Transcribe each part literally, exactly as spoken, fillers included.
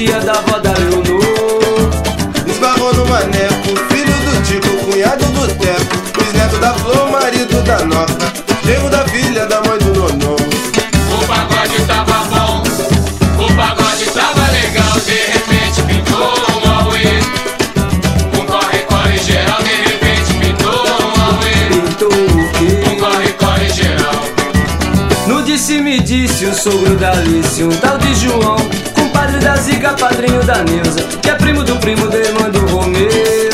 tia da avó da Leonor. Esbarrou no maneco, filho do Tico, cunhado do Teco, bisneto da Flor, marido da Noca, genro da filha da mãe do Nonô. O pagode tava bom, o pagode tava legal, de repente pintou um auê. Um corre-corre geral, de repente pintou um auê. Pintou o quê? Um corre-corre geral. No disse-me disse o sogro da Alice, um tal de João, compadre da Zica, padrinho da Neuza, que é primo do primo da irmã do Romeu.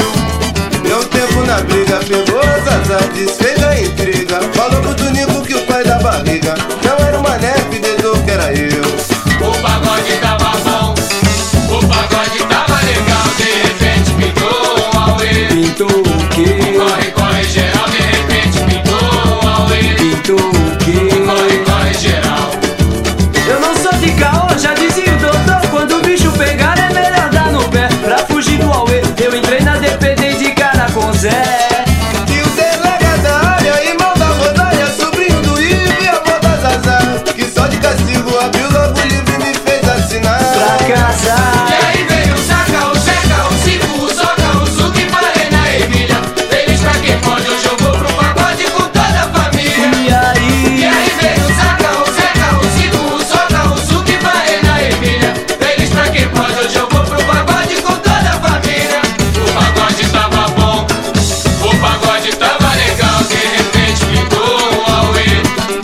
Deu tempo na briga, pegou as azar, desfez a intriga, falou pro Tunico que o pai da barriga não era o mané, fededor que era eu. O pagode tava bom, o pagode tava legal, de repente pintou um auê. Pintou o quê? Um corre-corre geral, de repente pintou um auê. Pintou o quê? Um corre-corre geral. Eu não sou de caô, já dizia o doutor, quando o bicho pegar é melhor dar no pé, pra fugir do auê. Eu entrei na D P D de cara com Zé. E o delegado da área, irmão da Rosália, sobrinho do Ivo e avó da Zazá, que só de castigo abriu logo o livro e me fez assinar. Pra casar. E aí veio o Zaca, o Zeca, o Cico, o Soca, o Zuki, parei na Emília. Feliz pra quem pode, hoje eu vou pro pagode com toda a família. E aí? E aí veio o Zaca, o Zeca, o Cico, o Soca, o Zuki, parei na Emília. Feliz pra quem pode, hoje eu vou pro pagode com toda a família. O pagode tava bom, o pagode tava legal, de repente pintou um auê.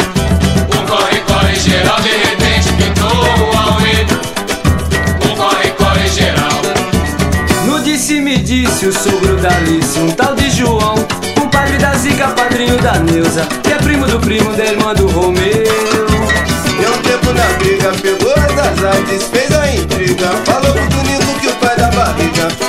Um corre-corre geral, de repente pintou um auê. Um corre-corre geral. No disse-me disse o sogro da Alice, um tal de João, compadre da Zica, padrinho da Neuza, que é primo do primo da irmã do Romeu. Deu tempo na briga, pegou as azar, desfez a intriga, falou pro Tunico que o pai da barriga